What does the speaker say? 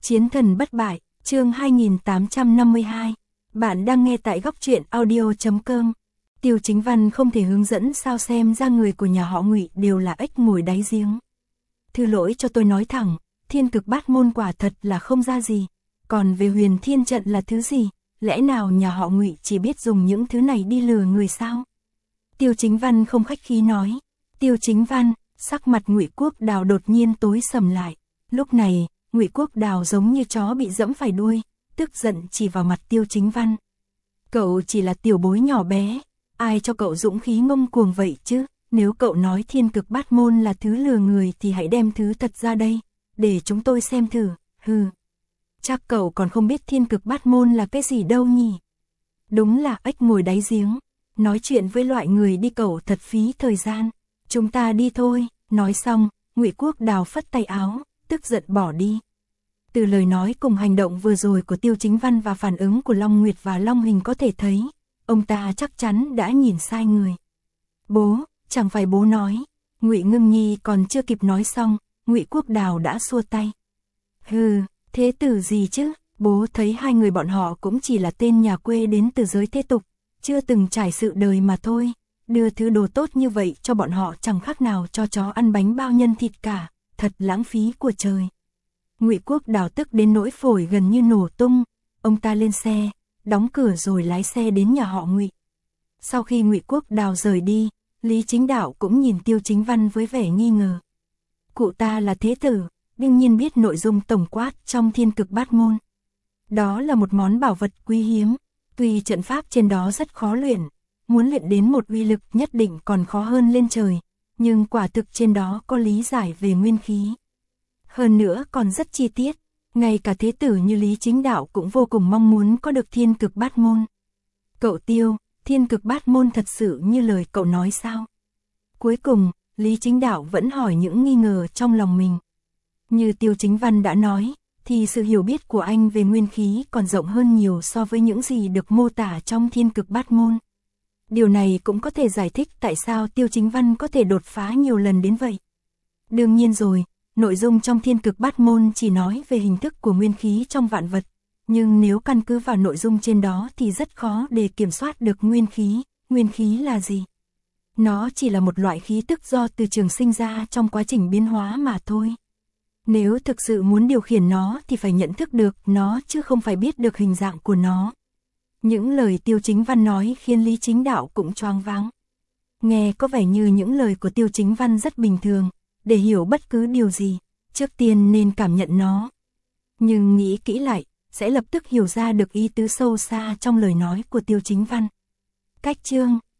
Chiến thần bất bại, chương 2852. Bạn đang nghe tại góc truyện audio.com. Tiêu Chính Văn không thể hướng dẫn sao xem ra người của nhà họ Ngụy đều là ếch ngồi đáy giếng. Thứ lỗi cho tôi nói thẳng, Thiên Cực Bát Môn quả thật là không ra gì. Còn về Huyền Thiên Trận là thứ gì? Lẽ nào nhà họ Ngụy chỉ biết dùng những thứ này đi lừa người sao? Tiêu Chính Văn không khách khí nói. Tiêu Chính Văn, sắc mặt Ngụy Quốc Đào đột nhiên tối sầm lại. Lúc này, Ngụy Quốc Đào giống như chó bị dẫm phải đuôi, tức giận chỉ vào mặt Tiêu Chính Văn. Cậu chỉ là tiểu bối nhỏ bé, ai cho cậu dũng khí ngông cuồng vậy chứ? Nếu cậu nói Thiên Cực Bát Môn là thứ lừa người thì hãy đem thứ thật ra đây, để chúng tôi xem thử. Hừ, chắc cậu còn không biết Thiên Cực Bát Môn là cái gì đâu nhỉ? Đúng là ếch ngồi đáy giếng, nói chuyện với loại người đi cậu thật phí thời gian. Chúng ta đi thôi. Nói xong, Ngụy Quốc Đào phất tay áo, tức giận bỏ đi. Từ lời nói cùng hành động vừa rồi của Tiêu Chính Văn và phản ứng của Long Nguyệt và Long Hình có thể thấy, ông ta chắc chắn đã nhìn sai người. Bố, chẳng phải bố nói. Ngụy Ngưng Nhi còn chưa kịp nói xong, Ngụy Quốc Đào đã xua tay. Hừ, thế tử gì chứ? Bố thấy hai người bọn họ cũng chỉ là tên nhà quê đến từ giới thế tục, chưa từng trải sự đời mà thôi. Đưa thứ đồ tốt như vậy cho bọn họ chẳng khác nào cho chó ăn bánh bao nhân thịt cả, thật lãng phí của trời. Ngụy Quốc Đào tức đến nỗi phổi gần như nổ tung, ông ta lên xe, đóng cửa rồi lái xe đến nhà họ Ngụy. Sau khi Ngụy Quốc Đào rời đi, Lý Chính Đạo cũng nhìn Tiêu Chính Văn với vẻ nghi ngờ. Cụ ta là thế tử, đương nhiên biết nội dung tổng quát trong Thiên Cực Bát Môn. Đó là một món bảo vật quý hiếm, tuy trận pháp trên đó rất khó luyện, muốn luyện đến một uy lực nhất định còn khó hơn lên trời, nhưng quả thực trên đó có lý giải về nguyên khí. Hơn nữa còn rất chi tiết, ngay cả thế tử như Lý Chính Đạo cũng vô cùng mong muốn có được Thiên Cực Bát Môn. Cậu Tiêu, Thiên Cực Bát Môn thật sự như lời cậu nói sao? Cuối cùng, Lý Chính Đạo vẫn hỏi những nghi ngờ trong lòng mình. Như Tiêu Chính Văn đã nói, thì sự hiểu biết của anh về nguyên khí còn rộng hơn nhiều so với những gì được mô tả trong Thiên Cực Bát Môn. Điều này cũng có thể giải thích tại sao Tiêu Chính Văn có thể đột phá nhiều lần đến vậy. Đương nhiên rồi, nội dung trong Thiên Cực Bát Môn chỉ nói về hình thức của nguyên khí trong vạn vật, nhưng nếu căn cứ vào nội dung trên đó thì rất khó để kiểm soát được nguyên khí. Nguyên khí là gì? Nó chỉ là một loại khí tức do từ trường sinh ra trong quá trình biến hóa mà thôi. Nếu thực sự muốn điều khiển nó thì phải nhận thức được nó chứ không phải biết được hình dạng của nó. Những lời Tiêu Chính Văn nói khiến Lý Chính Đạo cũng choáng váng. Nghe có vẻ như những lời của Tiêu Chính Văn rất bình thường, để hiểu bất cứ điều gì, trước tiên nên cảm nhận nó. Nhưng nghĩ kỹ lại, sẽ lập tức hiểu ra được ý tứ sâu xa trong lời nói của Tiêu Chính Văn. Cách chương